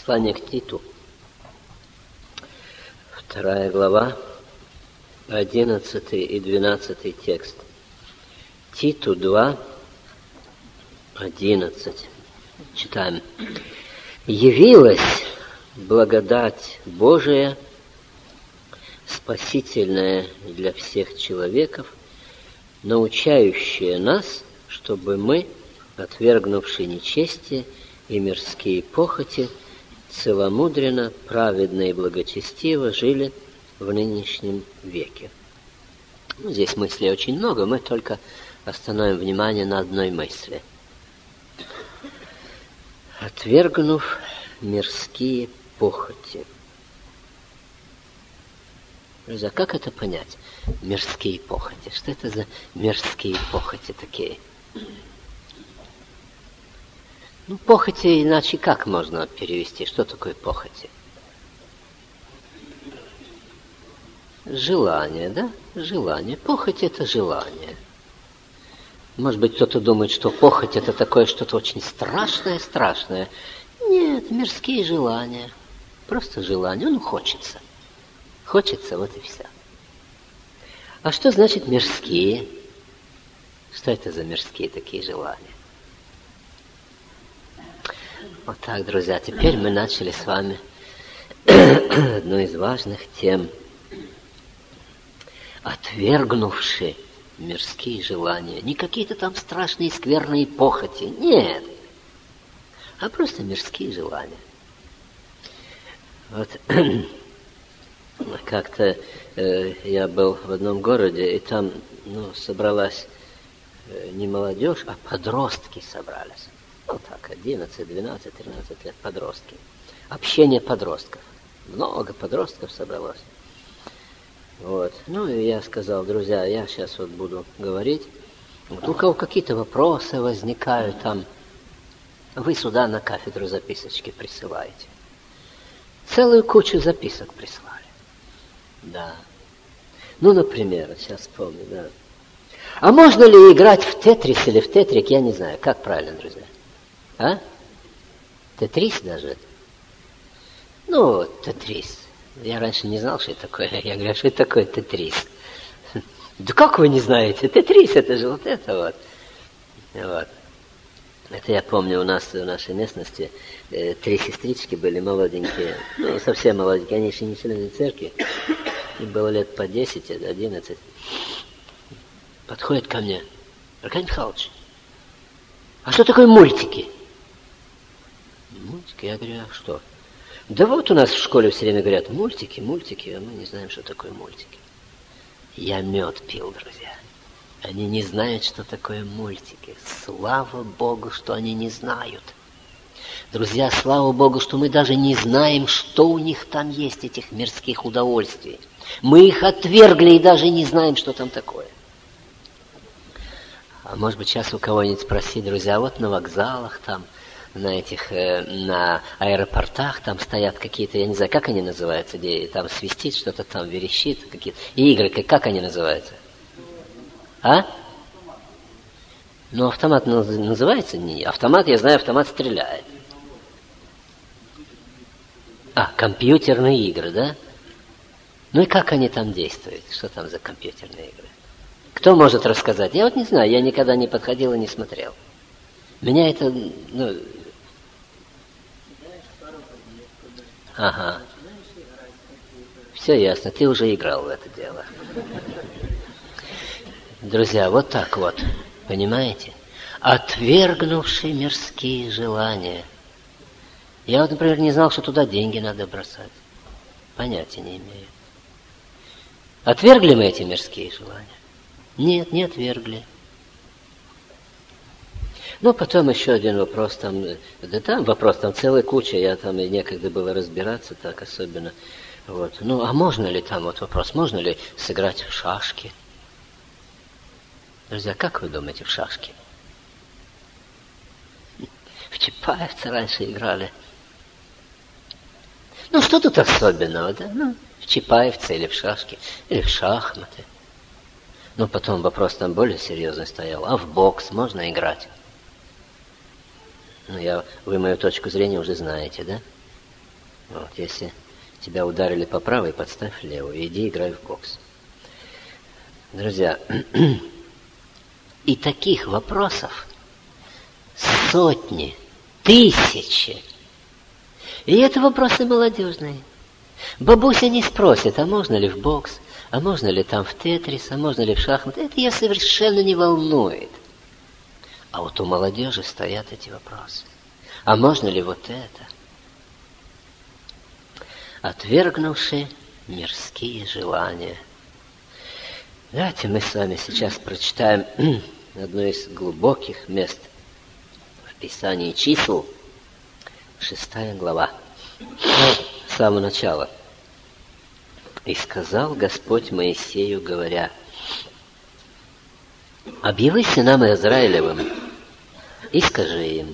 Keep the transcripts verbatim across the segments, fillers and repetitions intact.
Послание к Титу, вторая глава, одиннадцатый и двенадцатый текст. Титу два, одиннадцать. Читаем. «Явилась благодать Божия, спасительная для всех человеков, научающая нас, чтобы мы, отвергнувши нечестие и мирские похоти, целомудренно, праведно и благочестиво жили в нынешнем веке». Ну, здесь мыслей очень много, мы только остановим внимание на одной мысли. Отвергнув мирские похоти. Друзья, как это понять? Мирские похоти. Что это за мирские похоти такие? Ну, похоти иначе как можно перевести? Что такое похоти? Желание, да? Желание. Похоть – это желание. Может быть, кто-то думает, что похоть – это такое что-то очень страшное-страшное. Нет, мирские желания. Просто желание. Ну, хочется. Хочется, вот и все. А что значит мирские? Что это за мирские такие желания? Вот так, друзья, теперь мы начали с вами одну из важных тем. Отвергнувши мирские желания. Не какие-то там страшные, скверные похоти. Нет. А просто мирские желания. Вот как-то э, я был в одном городе, и там ну, собралась э, не молодежь, а подростки собрались. Ну так, одиннадцать, двенадцать, тринадцать лет подростки. Общение подростков. Много подростков собралось. Вот. Ну и я сказал, друзья, я сейчас вот буду говорить. Вот у кого какие-то вопросы возникают там, вы сюда на кафедру записочки присылаете. Целую кучу записок прислали. Да. Ну, например, сейчас вспомню, да. А можно ли играть в тетрис или в тетрик, я не знаю. Как правильно, друзья? А? Тетрис даже? Ну, тетрис. Я раньше не знал, что это такое. Я говорю, что это такое тетрис? Да как вы не знаете? Тетрис, это же вот это вот. Вот. Это я помню, у нас в нашей местности э, три сестрички были молоденькие. Ну, совсем молоденькие. Они еще не члены церкви. Им было лет по десять, одиннадцать. Подходят ко мне. Аркадий Михайлович, а что такое мультики? Мультики? Я говорю, а что? Да вот у нас в школе все время говорят, мультики, мультики, а мы не знаем, что такое мультики. Я мед пил, друзья. Они не знают, что такое мультики. Слава Богу, что они не знают. Друзья, слава Богу, что мы даже не знаем, что у них там есть, этих мирских удовольствий. Мы их отвергли и даже не знаем, что там такое. А может быть, сейчас у кого-нибудь спросить, друзья, вот на вокзалах там, на этих, э, на аэропортах там стоят какие-то, я не знаю, как они называются, где там свистит что-то там, верещит, какие-то игры, как они называются? А? Ну, автомат называется? Не, автомат, я знаю, автомат стреляет. А, компьютерные игры, да? Ну и как они там действуют? Что там за компьютерные игры? Кто может рассказать? Я вот не знаю, я никогда не подходил и не смотрел. Меня это, ну... Ага. Все ясно, ты уже играл в это дело. Друзья, вот так вот, понимаете? Отвергнувши мирские желания. Я вот, например, не знал, что туда деньги надо бросать. Понятия не имею. Отвергли мы эти мирские желания? Нет, не отвергли. Ну, потом еще один вопрос там, да там вопрос, там целая куча, я там и некогда было разбираться так особенно. Вот. Ну, а можно ли там, вот вопрос, можно ли сыграть в шашки? Друзья, как вы думаете, в шашки? В Чапаевцы раньше играли. Ну, что тут особенного, да? Ну, в Чапаевцы или в шашки, или в шахматы. Ну, потом вопрос там более серьезный стоял. А в бокс можно играть? Ну, я, вы мою точку зрения уже знаете, да? Вот, если тебя ударили по правой, подставь левую, иди играй в бокс. Друзья, и таких вопросов сотни, тысячи. И это вопросы молодежные. Бабуся не спросит, а можно ли в бокс, а можно ли там в тетрис, а можно ли в шахматы. Это ее совершенно не волнует. А вот у молодежи стоят эти вопросы. А можно ли вот это? Отвергнувши мирские желания. Давайте мы с вами сейчас прочитаем одно из глубоких мест в Писании чисел, шестая глава, с самого начала. «И сказал Господь Моисею, говоря: объяви сынам Израилевым и скажи им: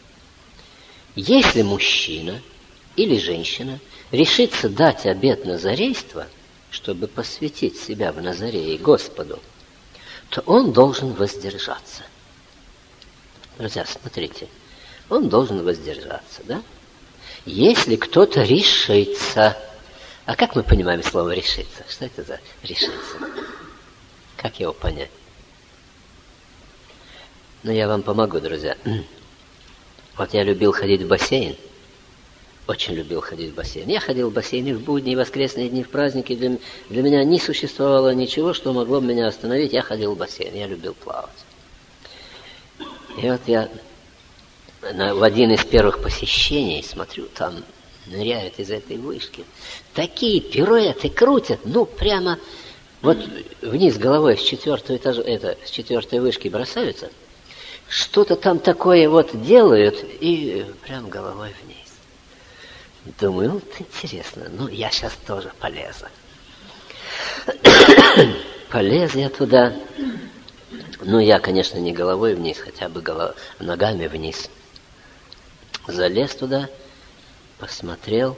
если мужчина или женщина решится дать обет назарейства, чтобы посвятить себя в Назарее Господу, то он должен воздержаться». Друзья, смотрите, он должен воздержаться, да? Если кто-то решится. А как мы понимаем слово «решиться»? Что это за «решиться»? Как его понять? Ну, я вам помогу, друзья. Вот я любил ходить в бассейн. Очень любил ходить в бассейн. Я ходил в бассейн и в будни, и в воскресные дни, в праздники. Для, для меня не существовало ничего, что могло бы меня остановить. Я ходил в бассейн. Я любил плавать. И вот я на, в один из первых посещений смотрю, там ныряют из этой вышки. Такие пируэты крутят, ну, прямо вот вниз головой с четвертого этажа, это, с четвертой вышки бросаются. Что-то там такое вот делают и прям головой вниз. Думаю, вот интересно, ну, я сейчас тоже полезу. Полез я туда. Ну, я, конечно, не головой вниз, хотя бы голов... ногами вниз. Залез туда, посмотрел.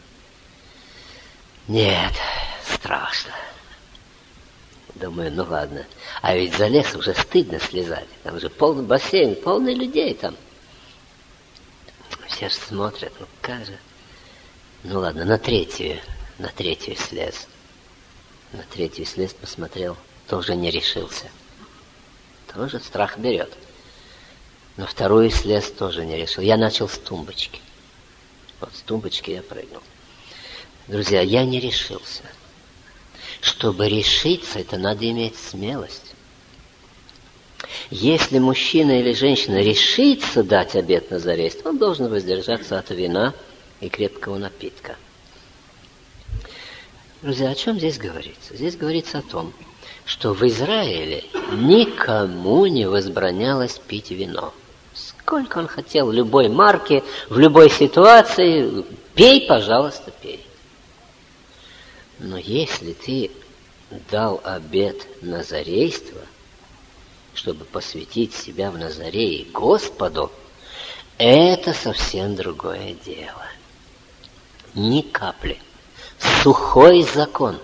Нет, страшно. Думаю, ну ладно. А ведь залез, уже стыдно слезать. Там же полный бассейн, полный людей там. Все же смотрят, ну как же. Ну ладно, на третью, на третью слез. На третью слез посмотрел, тоже не решился. Тоже страх берет. На вторую слез тоже не решил. Я начал с тумбочки. Вот с тумбочки я прыгнул. Друзья, я не решился. Чтобы решиться, это надо иметь смелость. Если мужчина или женщина решится дать обет назарейства, он должен воздержаться от вина и крепкого напитка. Друзья, о чем здесь говорится? Здесь говорится о том, что в Израиле никому не возбранялось пить вино. Сколько он хотел, любой марки, в любой ситуации, пей, пожалуйста, пей. Но если ты дал обет назарейства, чтобы посвятить себя в Назарее Господу, это совсем другое дело. Ни капли. Сухой закон.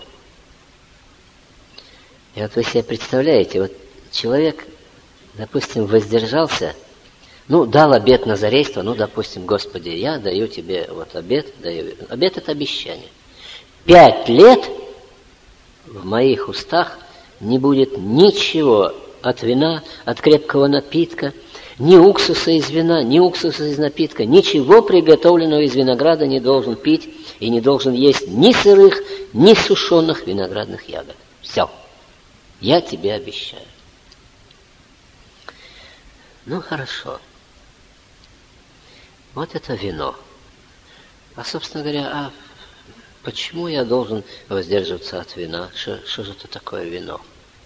И вот вы себе представляете, вот человек, допустим, воздержался, ну, дал обет назарейства, ну, допустим, Господи, я даю тебе вот обет, даю. Обет — это обещание. Пять лет в моих устах не будет ничего от вина, от крепкого напитка, ни уксуса из вина, ни уксуса из напитка, ничего приготовленного из винограда не должен пить и не должен есть ни сырых, ни сушеных виноградных ягод. Все. Я тебе обещаю. Ну, хорошо. Вот это вино. А, собственно говоря, а почему я должен воздерживаться от вина? Что, что же это такое вино?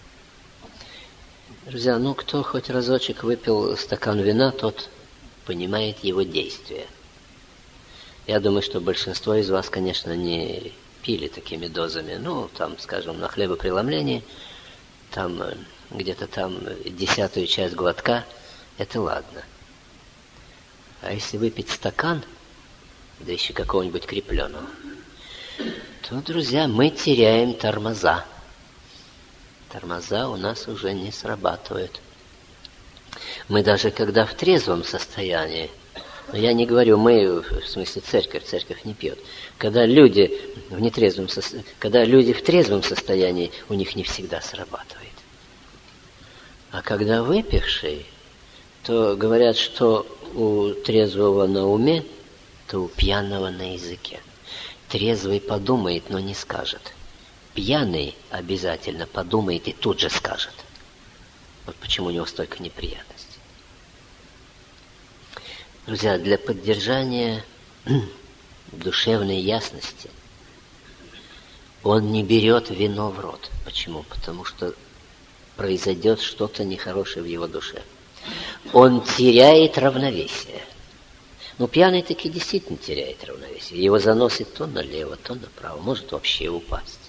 Друзья, ну, кто хоть разочек выпил стакан вина, тот понимает его действие. Я думаю, что большинство из вас, конечно, не пили такими дозами. Ну, там, скажем, на хлебопреломлении, там где-то там десятую часть глотка, это ладно. А если выпить стакан, да еще какого-нибудь крепленого, то, друзья, мы теряем тормоза. Тормоза у нас уже не срабатывают. Мы даже когда в трезвом состоянии Я не говорю мы, в смысле церковь, церковь не пьет. Когда люди в нетрезвом состоянии, когда люди в трезвом состоянии, у них не всегда срабатывает. А когда выпивший, то говорят, что у трезвого на уме, то у пьяного на языке. Трезвый подумает, но не скажет. Пьяный обязательно подумает и тут же скажет. Вот почему у него столько неприятностей. Друзья, для поддержания душевной ясности он не берет вино в рот. Почему? Потому что произойдет что-то нехорошее в его душе. Он теряет равновесие. Ну, пьяный таки действительно теряет равновесие. Его заносит то налево, то направо. Может вообще упасть.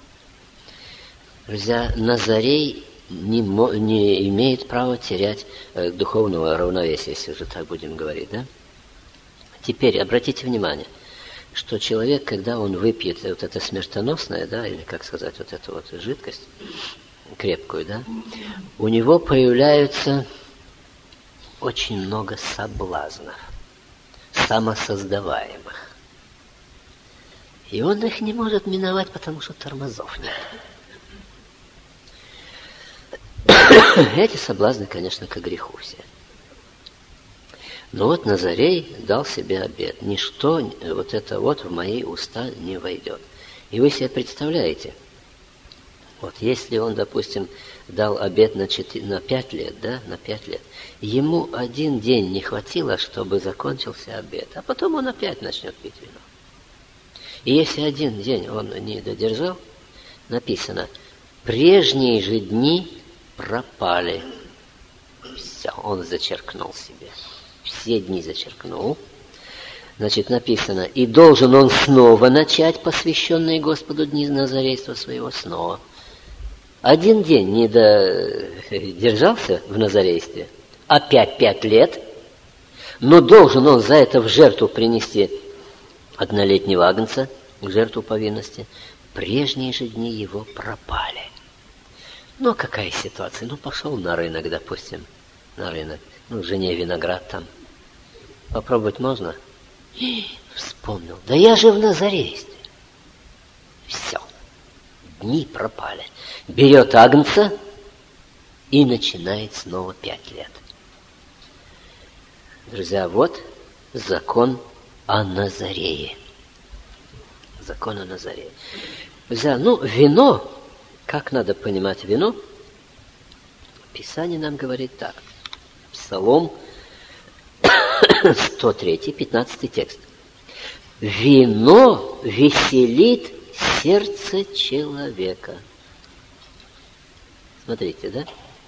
Друзья, Назарей не, не имеет права терять э, духовного равновесия, если уже так будем говорить, да? Теперь обратите внимание, что человек, когда он выпьет вот это смертоносное, да, или, как сказать, вот эту вот жидкость крепкую, да, у него появляются очень много соблазнов, самосоздаваемых. И он их не может миновать, потому что тормозов нет. Эти соблазны, конечно, ко греху все. Но вот Назарей дал себе обет. Ничто вот это вот в мои уста не войдет. И вы себе представляете, вот если он, допустим, дал обет на, четыре, на пять лет, да, на пять лет, ему один день не хватило, чтобы закончился обет, а потом он опять начнет пить вино. И если один день он не додержал, написано, прежние же дни пропали. Все, он зачеркнул себе. Все дни зачеркнул. Значит, написано, и должен он снова начать посвященные Господу дни назарейства своего снова. Один день не додержался в назарействе, опять пять лет, но должен он за это в жертву принести однолетнего агнца, в жертву повинности. Прежние же дни его пропали. Ну, какая ситуация? Ну, пошел на рынок, допустим, на рынок. Ну, жене виноград там. Попробовать можно? И вспомнил. Да я же в назарействе. Все. Дни пропали. Берет агнца и начинает снова пять лет. Друзья, вот закон о Назарее. Закон о Назарее. Друзья, ну, вино, как надо понимать вино? Писание нам говорит так. Псалом сто три, пятнадцатый текст. Вино веселит сердце человека. Смотрите, да?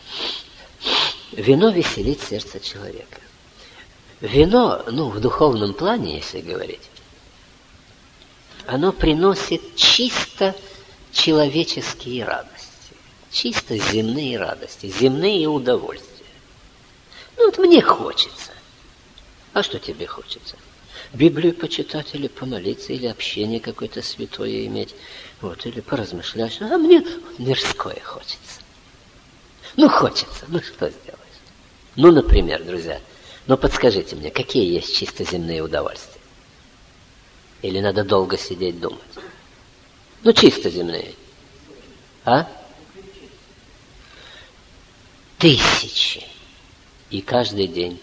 Вино веселит сердце человека. Вино, ну, в духовном плане, если говорить, оно приносит чисто человеческие радости, чисто земные радости, земные удовольствия. Ну, вот мне хочется. А что тебе хочется? Библию почитать или помолиться, или общение какое-то святое иметь, вот, или поразмышлять. А мне мирское хочется. Ну, хочется, ну что сделаешь? Ну, например, друзья, ну подскажите мне, какие есть чисто земные удовольствия? Или надо долго сидеть думать? Ну, чисто земные. А? Тысячи. И каждый день.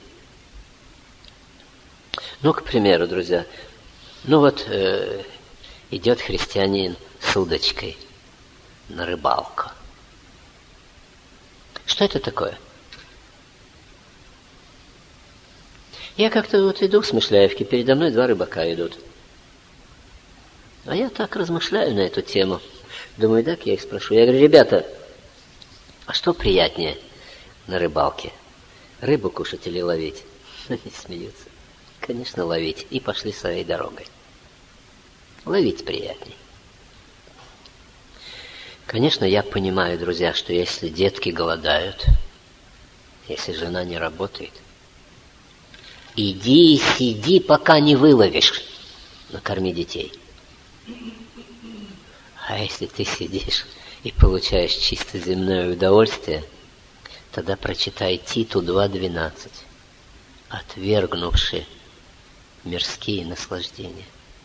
Ну, к примеру, друзья, ну вот э, идет христианин с удочкой на рыбалку. Что это такое? Я как-то вот иду в Смышляевке, передо мной два рыбака идут. А я так размышляю на эту тему. Думаю, так я их спрошу. Я говорю, ребята, а что приятнее на рыбалке? Рыбу кушать или ловить? Они смеются. Конечно, ловить. И пошли своей дорогой. Ловить приятней. Конечно, я понимаю, друзья, что если детки голодают, если жена не работает, иди и сиди, пока не выловишь, накорми детей. А если ты сидишь и получаешь чисто земное удовольствие, тогда прочитай Титу два двенадцать. Отвергнувши мирские наслаждения.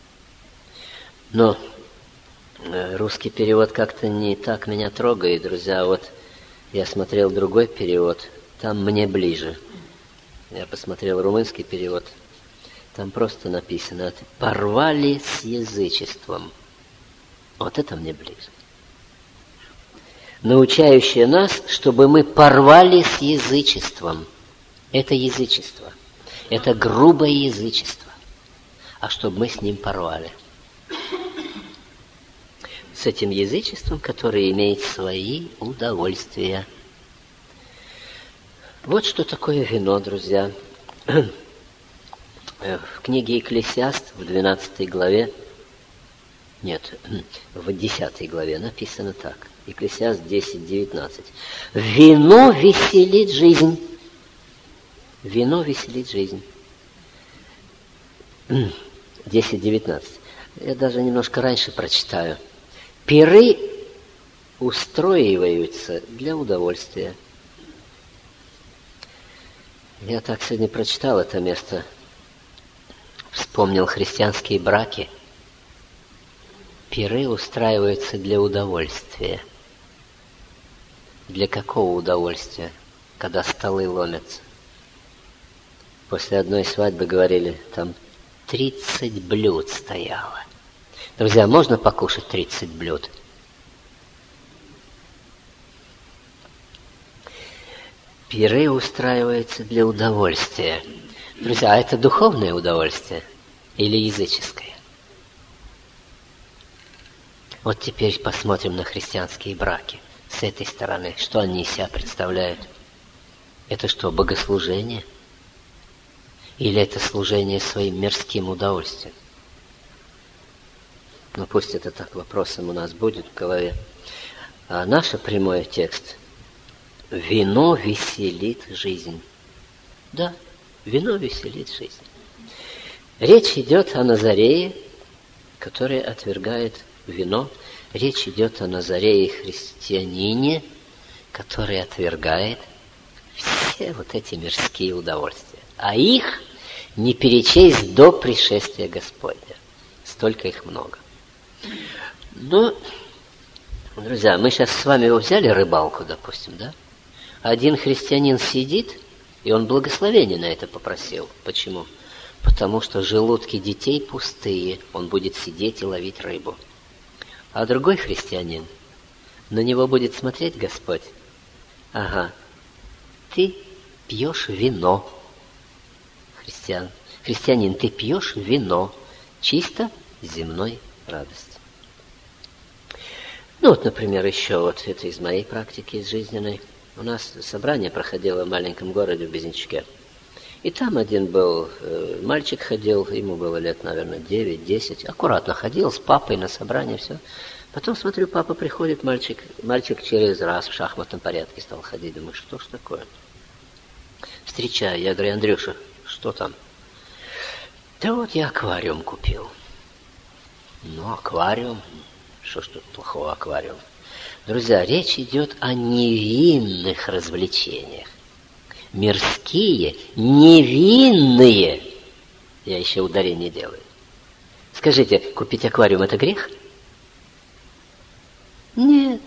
Но русский перевод как-то не так меня трогает, друзья. Вот я смотрел другой перевод, там мне ближе. Я посмотрел румынский перевод, там просто написано «порвали с язычеством». Вот это мне ближе. Научающее нас, чтобы мы порвали с язычеством. Это язычество. Это грубое язычество. А чтобы мы с ним порвали. С этим язычеством, которое имеет свои удовольствия. Вот что такое вино, друзья. В книге Екклесиаст в двенадцатой главе, нет, в десятой главе написано так. Екклесиаст десять девятнадцать. Вино веселит жизнь. Вино веселит жизнь. десять девятнадцать. Я даже немножко раньше прочитаю. Пиры устроиваются для удовольствия. Я так сегодня прочитал это место. Вспомнил христианские браки. Пиры устраиваются для удовольствия. Для какого удовольствия? Когда столы ломятся. После одной свадьбы говорили, там тридцать блюд стояло. Друзья, можно покушать тридцать блюд? Пиры устраиваются для удовольствия. Друзья, а это духовное удовольствие или языческое? Вот теперь посмотрим на христианские браки с этой стороны. Что они из себя представляют? Это что, богослужение? Или это служение своим мирским удовольствием? Ну, пусть это так вопросом у нас будет в голове. А наш прямой текст – вино веселит жизнь. Да, вино веселит жизнь. Речь идет о Назарее, который отвергает вино. Речь идет о Назарее христианине, который отвергает все вот эти мирские удовольствия. А их не перечесть до пришествия Господня. Столько их много. Но, друзья, мы сейчас с вами взяли рыбалку, допустим, да? Один христианин сидит, и он благословение на это попросил. Почему? Потому что желудки детей пустые, он будет сидеть и ловить рыбу. А другой христианин, на него будет смотреть Господь. Ага, ты пьешь вино. Христиан, христианин, ты пьешь вино чисто земной радости. Ну вот, например, еще вот это из моей практики, из жизненной. У нас собрание проходило в маленьком городе в Безенчуке. И там один был, э, мальчик ходил, ему было лет, наверное, девять-десять. Аккуратно ходил с папой на собрание, все. Потом, смотрю, папа приходит, мальчик, мальчик через раз в шахматном порядке стал ходить. Думаю, что ж такое? Встречаю, я говорю, Андрюша, что там? Да вот я аквариум купил. Ну, аквариум, что ж тут плохого аквариум? Друзья, речь идет о невинных развлечениях. Мирские, невинные. Я еще ударение делаю. Скажите, купить аквариум – это грех? Нет.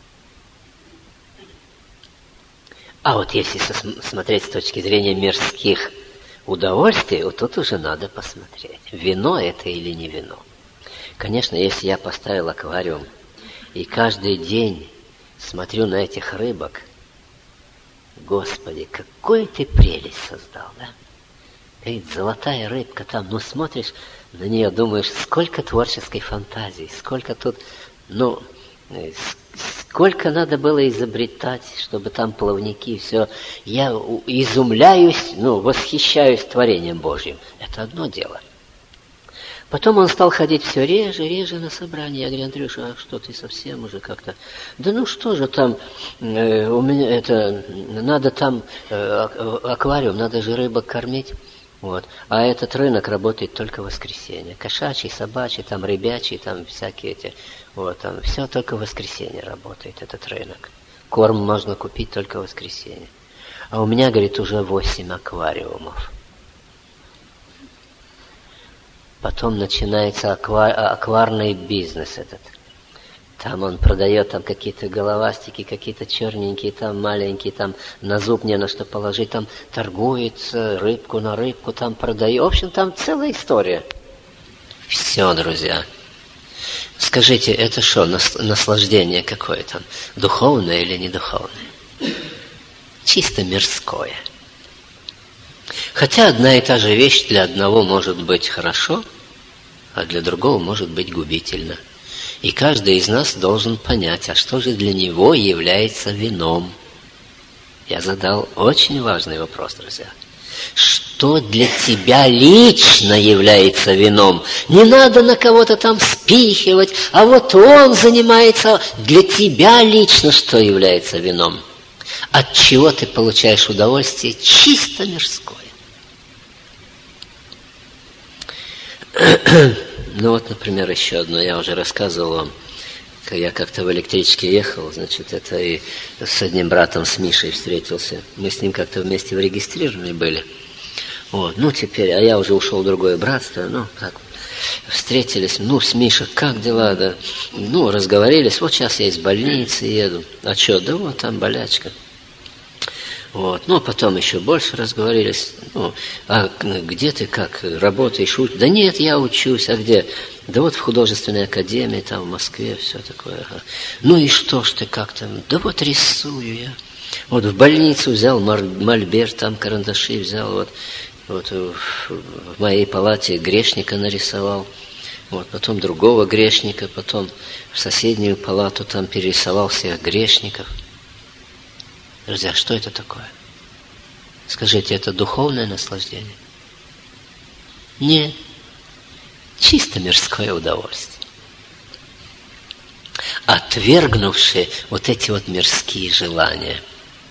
А вот если смотреть с точки зрения мирских удовольствий, вот тут уже надо посмотреть, вино это или не вино. Конечно, если я поставил аквариум и каждый день смотрю на этих рыбок, Господи, какую ты прелесть создал, да? Говорит, золотая рыбка там, ну смотришь на нее, думаешь, сколько творческой фантазии, сколько тут, ну, сколько надо было изобретать, чтобы там плавники, все. Я изумляюсь, ну, восхищаюсь творением Божьим. Это одно дело. Потом он стал ходить все реже, реже на собрания. Я говорю, Андрюша, а что ты совсем уже как-то? Да ну что же там, э, у меня это, надо там э, аквариум, надо же рыбок кормить. Вот. А этот рынок работает только в воскресенье. Кошачий, собачий, там рыбячий, там всякие эти. Вот, там все только в воскресенье работает, этот рынок. Корм можно купить только в воскресенье. А у меня, говорит, уже восемь аквариумов. Потом начинается аква- акварный бизнес этот. Там он продает там какие-то головастики, какие-то черненькие, там маленькие, там на зуб не на что положить, там торгуется, рыбку на рыбку там продает. В общем, там целая история. Все, друзья. Скажите, это что, наслаждение какое-то? Духовное или не духовное? Чисто мирское. Хотя одна и та же вещь для одного может быть хорошо, а для другого может быть губительно. И каждый из нас должен понять, а что же для него является вином. Я задал очень важный вопрос, друзья. Что для тебя лично является вином? Не надо на кого-то там спихивать, а вот он занимается. Для тебя лично что является вином? От чего ты получаешь удовольствие чисто мирское? Ну вот, например, еще одно. Я уже рассказывал вам, я как-то в электричке ехал, значит, это и с одним братом, с Мишей встретился. Мы с ним как-то вместе зарегистрированы были. Вот, ну теперь, а я уже ушел в другое братство, ну так, встретились, ну с Мишей, как дела, да? Ну, разговорились, вот сейчас я из больницы еду. А что, да вот там болячка. Вот. Ну, потом еще больше разговорились. Ну, а где ты, как, работаешь? Уч... Да нет, я учусь. А где? Да вот в художественной академии, там в Москве, все такое. Ага. Ну и что ж ты, как там? Да вот рисую я. Вот в больницу взял мольберт, там карандаши взял. Вот, вот в моей палате грешника нарисовал. Вот, потом другого грешника, потом в соседнюю палату там перерисовал всех грешников. Друзья, что это такое? Скажите, это духовное наслаждение? Нет. Чисто мирское удовольствие. Отвергнувшие вот эти вот мирские желания.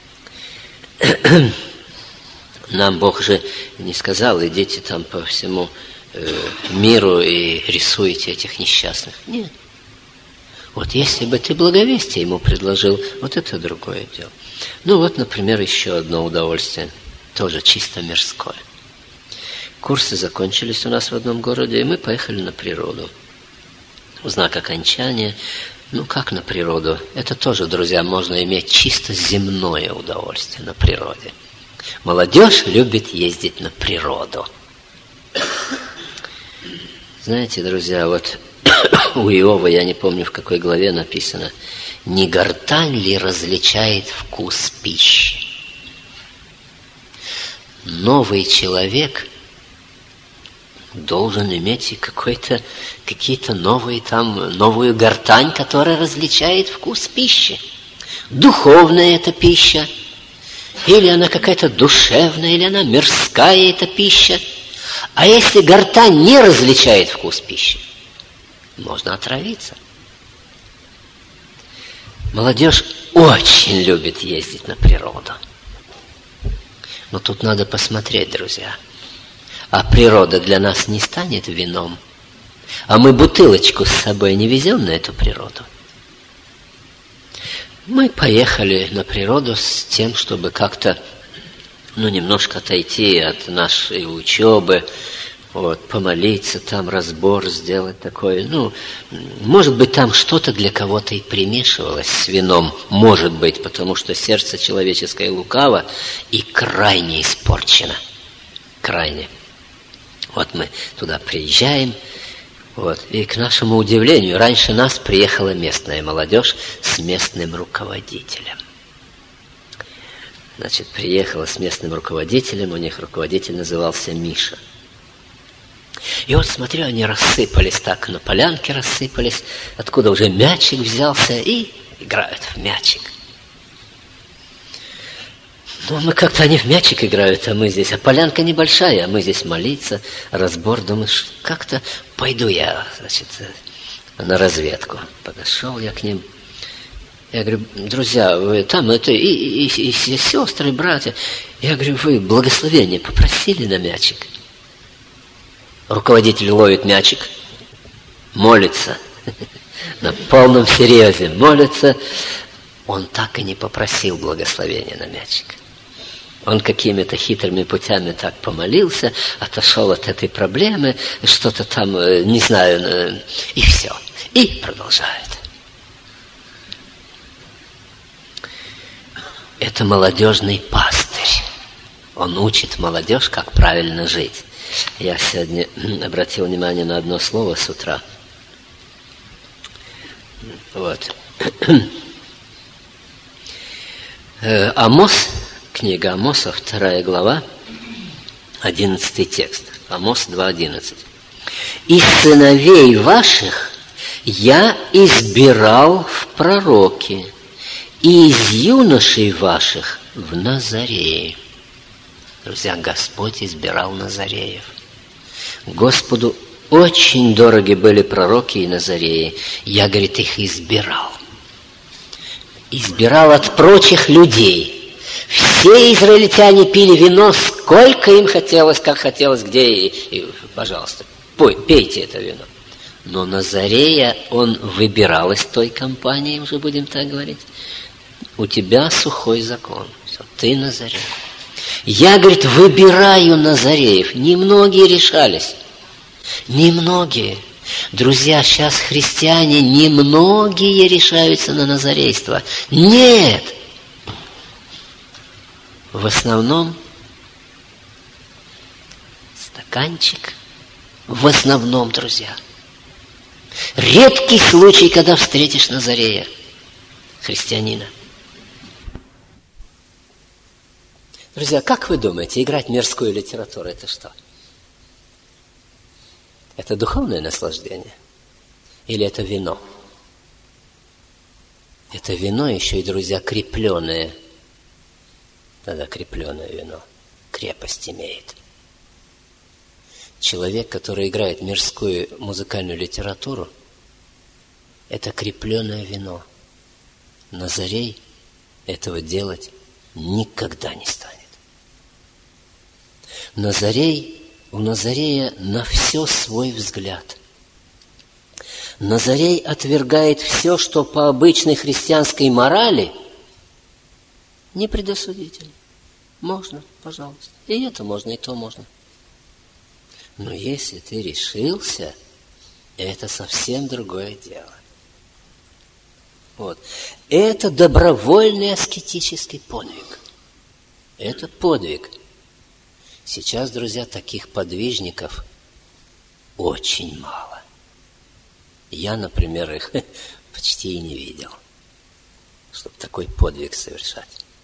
Нам Бог же не сказал, идите там по всему э, миру и рисуйте этих несчастных. Нет. Вот если бы ты благовестие ему предложил, вот это другое дело. Ну вот, например, еще одно удовольствие, тоже чисто мирское. Курсы закончились у нас в одном городе, и мы поехали на природу. В знак окончания, ну как на природу? Это тоже, друзья, можно иметь чисто земное удовольствие на природе. Молодежь любит ездить на природу. Знаете, друзья, вот у Иова, я не помню, в какой главе написано, «Не гортань ли различает вкус пищи?» Новый человек должен иметь и какой-то, какие-то новые там, новую гортань, которая различает вкус пищи. Духовная это пища, или она какая-то душевная, или она мирская эта пища. А если гортань не различает вкус пищи, можно отравиться. Молодежь очень любит ездить на природу. Но тут надо посмотреть, друзья. А природа для нас не станет вином. А мы бутылочку с собой не везем на эту природу. Мы поехали на природу с тем, чтобы как-то, ну, немножко отойти от нашей учебы, вот, помолиться, там разбор сделать такой. Ну, может быть, там что-то для кого-то и примешивалось с вином. Может быть, потому что сердце человеческое лукаво и крайне испорчено. Крайне. Вот мы туда приезжаем, вот, и к нашему удивлению, раньше нас приехала местная молодежь с местным руководителем. Значит, приехала с местным руководителем, у них руководитель назывался Миша. И вот, смотрю, они рассыпались так, на полянке рассыпались, откуда уже мячик взялся, и играют в мячик. Ну, мы как-то, они в мячик играют, а мы здесь, а полянка небольшая, а мы здесь молиться, разбор, думаешь, как-то пойду я, значит, на разведку. Подошел я к ним. Я говорю, друзья, вы там, это и, и, и, и сестры, и братья. Я говорю, вы благословение попросили на мячик? Руководитель ловит мячик, молится, на полном серьезе молится. Он так и не попросил благословения на мячик. Он какими-то хитрыми путями так помолился, отошел от этой проблемы, что-то там, не знаю, и все. И продолжает. Это молодежный пастырь. Он учит молодежь, как правильно жить. Я сегодня обратил внимание на одно слово с утра. Вот. Амос, книга Амоса, вторая глава, одиннадцатый текст. Амос два одиннадцать. «Из сыновей ваших я избирал в пророки, и из юношей ваших в Назарее». Друзья, Господь избирал Назареев. Господу очень дороги были пророки и Назареи. Я, говорит, их избирал. Избирал от прочих людей. Все израильтяне пили вино, сколько им хотелось, как хотелось, где и, и пожалуйста, пой, пейте это вино. Но Назарея он выбирал из той компании, уже будем так говорить. У тебя сухой закон. Все, ты Назарей. Я, говорит, выбираю Назареев. Немногие решались. Немногие. Друзья, сейчас христиане немногие решаются на назарейство. Нет! В основном стаканчик. В основном, друзья. Редкий случай, когда встретишь Назарея, христианина. Друзья, как вы думаете, играть мирскую литературу – это что? Это духовное наслаждение? Или это вино? Это вино еще и, друзья, крепленное. Тогда крепленное вино крепость имеет. Человек, который играет мирскую музыкальную литературу, это крепленное вино. Назарей этого делать никогда не станет. Назарей, у Назарея на все свой взгляд. Назарей отвергает все, что по обычной христианской морали не предосудительно. Можно, пожалуйста. И это можно, и то можно. Но если ты решился, это совсем другое дело. Вот. Это добровольный аскетический подвиг. Это подвиг. Сейчас, друзья, таких подвижников очень мало. Я, например, их почти и не видел, чтобы такой подвиг совершать.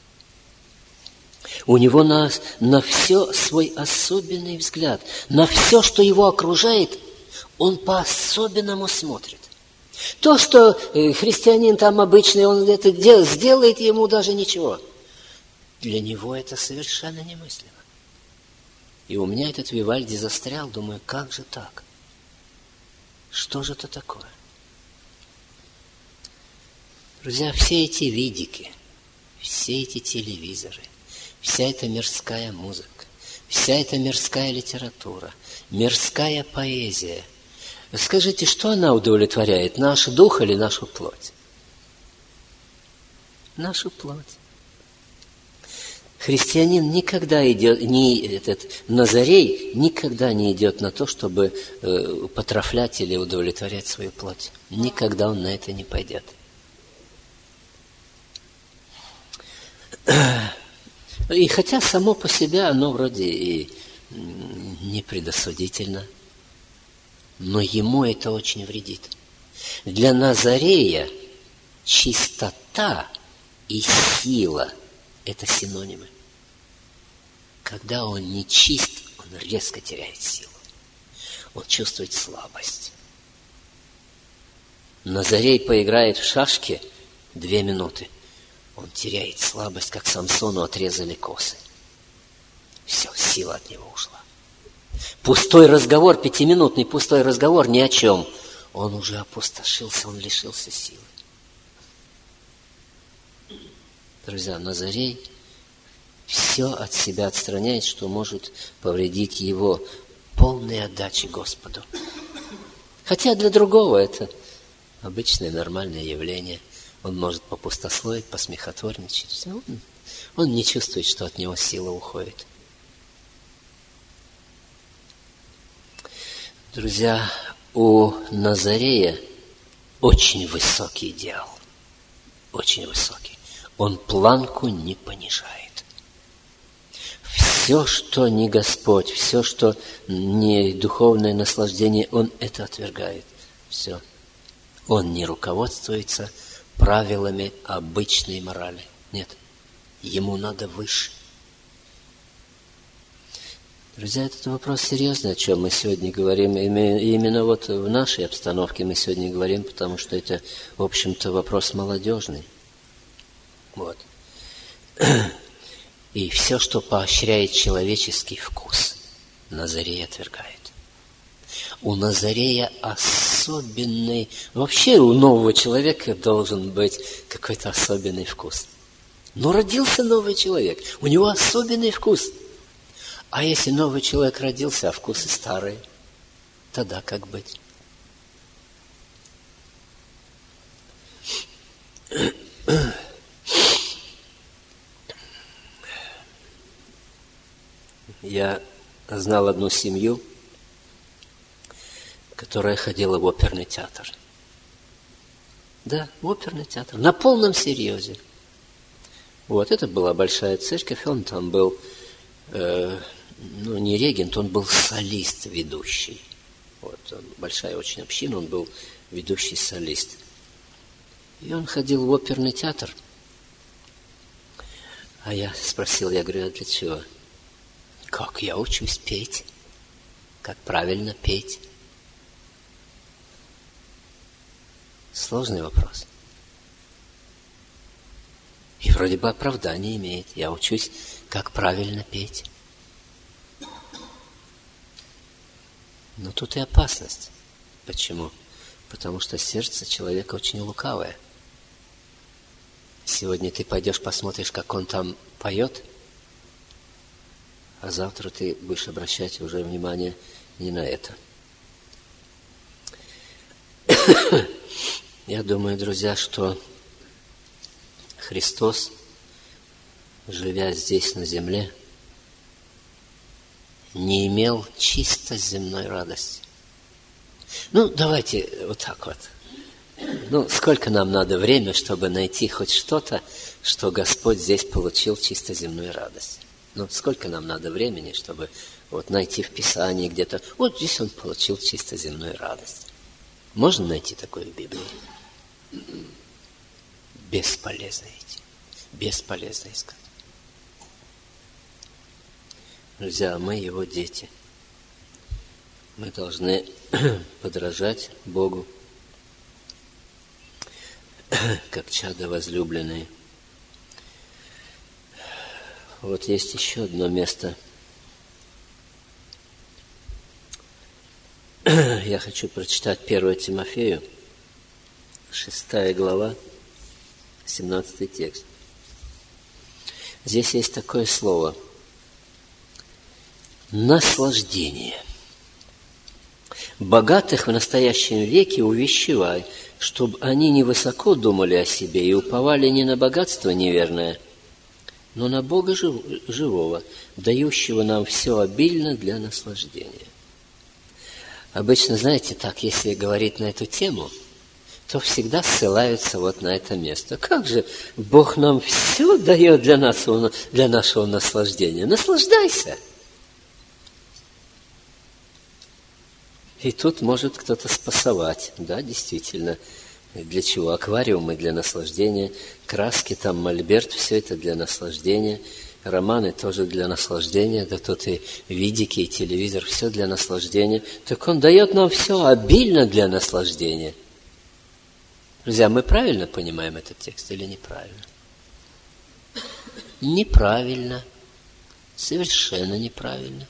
У него на, на все свой особенный взгляд. На все, что его окружает, он по-особенному смотрит. То, что христианин там обычный, он это делает, сделает ему даже ничего. Для него это совершенно немыслимо. И у меня этот Вивальди застрял, думаю, как же так? Что же это такое? Друзья, все эти видики, все эти телевизоры, вся эта мирская музыка, вся эта мирская литература, мирская поэзия. Скажите, что она удовлетворяет? Наш дух или нашу плоть? Нашу плоть. Христианин никогда идет, не, этот Назарей никогда не идет на то, чтобы э, потрафлять или удовлетворять свою плоть. Никогда он на это не пойдет. И хотя само по себе оно вроде и не предосудительно, но ему это очень вредит. Для Назарея чистота и сила – это синонимы. Когда он не чист, он резко теряет силу. Он чувствует слабость. Назарей поиграет в шашки две минуты. Он теряет слабость, как Самсону отрезали косы. Все, сила от него ушла. Пустой разговор, пятиминутный пустой разговор ни о чем. Он уже опустошился, он лишился силы. Друзья, Назарей все от себя отстраняет, что может повредить его полной отдаче Господу. Хотя для другого это обычное нормальное явление. Он может попустословить, посмехотворничать. Он Он не чувствует, что от него сила уходит. Друзья, у Назарея очень высокий идеал. Очень высокий. Он планку не понижает. Все, что не Господь, все, что не духовное наслаждение, он это отвергает. Все. Он не руководствуется правилами обычной морали. Нет. Ему надо выше. Друзья, этот вопрос серьезный, о чем мы сегодня говорим. Именно вот в нашей обстановке мы сегодня говорим, потому что это, в общем-то, вопрос молодежный. Вот. И все, что поощряет человеческий вкус, Назарей отвергает. У Назарея особенный... Вообще у нового человека должен быть какой-то особенный вкус. Но родился новый человек, у него особенный вкус. А если новый человек родился, а вкусы старые, тогда как быть? Я знал одну семью, которая ходила в оперный театр. Да, в оперный театр, на полном серьезе. Вот, это была большая церковь, он там был... Э, ну, не регент, он был солист ведущий. Вот, он, большая очень община, он был ведущий солист. И он ходил в оперный театр. А я спросил, я говорю, а для чего? Как я учусь петь? Как правильно петь? Сложный вопрос. И вроде бы оправдание имеет. Я учусь, как правильно петь. Но тут и опасность. Почему? Потому что сердце человека очень лукавое. Сегодня ты пойдешь, посмотришь, как он там поет, а завтра ты будешь обращать уже внимание не на это. Я думаю, друзья, что Христос, живя здесь на земле, не имел чисто земной радости. Ну, давайте вот так вот. Ну, сколько нам надо времени, чтобы найти хоть что-то, что Господь здесь получил чисто земную радость? Ну, сколько нам надо времени, чтобы вот найти в Писании где-то, вот здесь он получил чисто земную радость. Можно найти такое в Библии? Бесполезно идти. Бесполезно искать. Друзья, мы его дети. Мы должны подражать Богу, как чада возлюбленные. Вот есть еще одно место. Я хочу прочитать первое Тимофею, шестая глава, семнадцатый текст. Здесь есть такое слово – наслаждение. Богатых в настоящем веке увещевай, чтобы они не высоко думали о себе и уповали не на богатство неверное, но на Бога живого, дающего нам все обильно для наслаждения. Обычно, знаете, так, если говорить на эту тему, то всегда ссылаются вот на это место. Как же Бог нам все дает для нашего, для нашего наслаждения? Наслаждайся! И тут может кто-то спасовать. Да, действительно. Для чего? Аквариумы для наслаждения, краски, там, мольберт, все это для наслаждения. Романы тоже для наслаждения. Да тут и видики, и телевизор, все для наслаждения. Так он дает нам все обильно для наслаждения. Друзья, мы правильно понимаем этот текст или неправильно? Неправильно. Совершенно неправильно.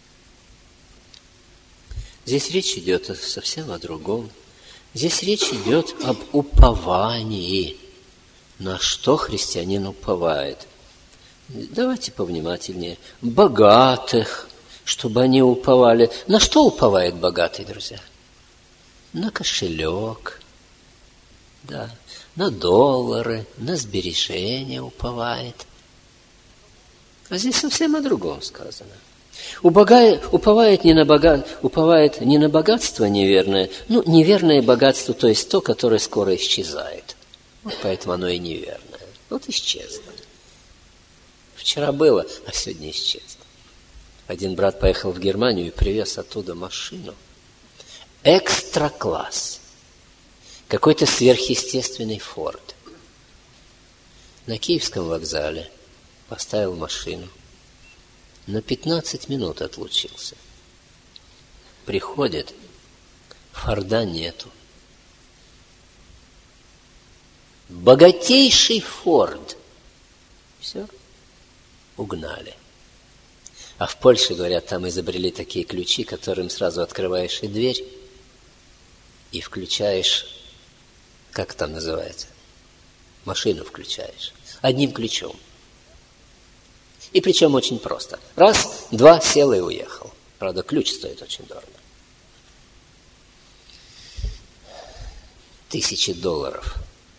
Здесь речь идет совсем о другом. Здесь речь идет об уповании. На что христианин уповает? Давайте повнимательнее. Богатых, чтобы они уповали. На что уповает богатый, друзья? На кошелек, да, на доллары, на сбережения уповает. А здесь совсем о другом сказано. Убогая, уповает, не на бога, уповает не на богатство неверное, ну, неверное богатство, то есть то, которое скоро исчезает. Вот поэтому оно и неверное. Вот исчезло. Вчера было, а сегодня исчезло. Один брат поехал в Германию и привез оттуда машину. Экстра-класс. Какой-то сверхъестественный Форд. На Киевском вокзале поставил машину. На пятнадцать минут отлучился. Приходит, Форда нету. Богатейший Форд. Все, угнали. А в Польше, говорят, там изобрели такие ключи, которым сразу открываешь и дверь, и включаешь, как там называется, машину включаешь, одним ключом. И причем очень просто. Раз, два, сел и уехал. Правда, ключ стоит очень дорого. Тысячи долларов.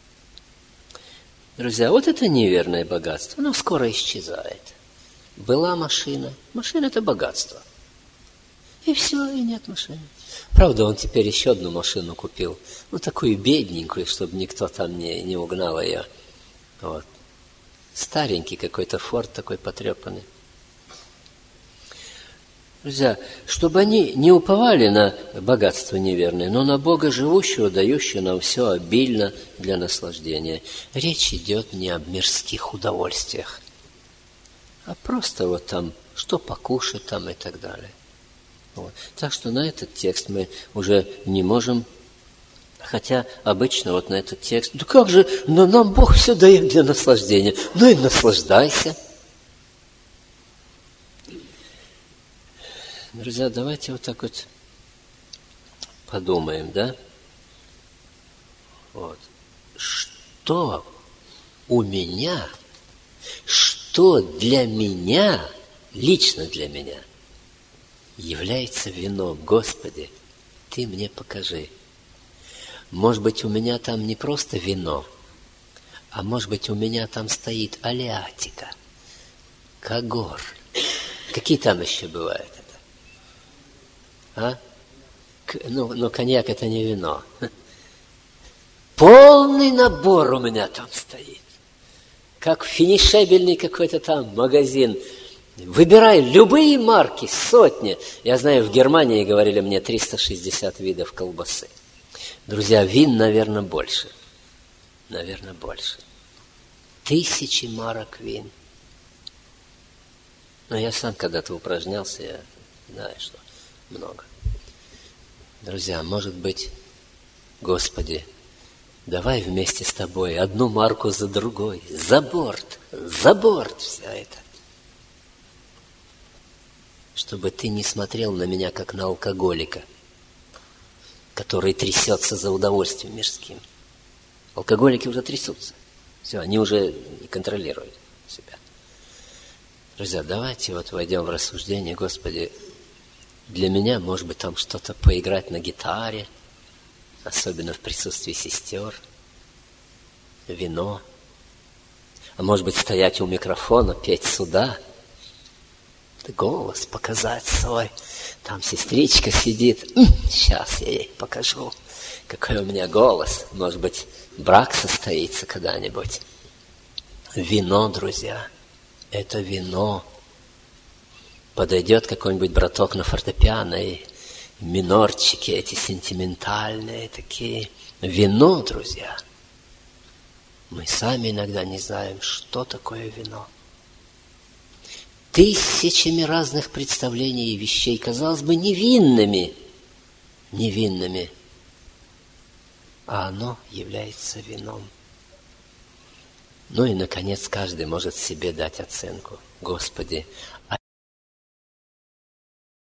Друзья, вот это неверное богатство. Оно скоро исчезает. Была машина. Машина – это богатство. И все, и нет машины. Правда, он теперь еще одну машину купил. Ну, такую бедненькую, чтобы никто там не, не угнал ее. Вот. Старенький какой-то Форд такой потрепанный. Друзья, чтобы они не уповали на богатство неверное, но на Бога живущего, дающего нам все обильно для наслаждения. Речь идет не об мирских удовольствиях, а просто вот там, что покушать там и так далее. Вот. Так что на этот текст мы уже не можем. Хотя обычно вот на этот текст, да как же, но нам Бог все дает для наслаждения. Ну и наслаждайся. Друзья, давайте вот так вот подумаем, да? Вот. Что у меня, что для меня, лично для меня, является вином? Господи, Ты мне покажи. Может быть, у меня там не просто вино, а может быть, у меня там стоит алиатика, когор. Какие там еще бывают это? А? Ну, ну, коньяк – это не вино. Полный набор у меня там стоит. Как финишебельный какой-то там магазин. Выбирай любые марки, сотни. Я знаю, в Германии говорили мне триста шестьдесят видов колбасы. Друзья, вин, наверное, больше. Наверное, больше. Тысячи марок вин. Но я сам когда-то упражнялся, я знаю, что много. Друзья, может быть, Господи, давай вместе с Тобой одну марку за другой, за борт, за борт все это. Чтобы Ты не смотрел на меня, как на алкоголика, который трясется за удовольствием мирским. Алкоголики уже трясутся. Все, они уже не контролируют себя. Друзья, давайте вот войдем в рассуждение. Господи, для меня, может быть, там что-то поиграть на гитаре, особенно в присутствии сестер, вино. А может быть, стоять у микрофона, петь сюда, голос показать свой. Там сестричка сидит. Сейчас я ей покажу, какой у меня голос. Может быть, брак состоится когда-нибудь. Вино, друзья, это вино. Подойдет какой-нибудь браток на фортепиано и минорчики эти сентиментальные такие. Вино, друзья. Мы сами иногда не знаем, что такое вино. Тысячами разных представлений и вещей, казалось бы, невинными, невинными, а оно является вином. Ну и, наконец, каждый может себе дать оценку. Господи, а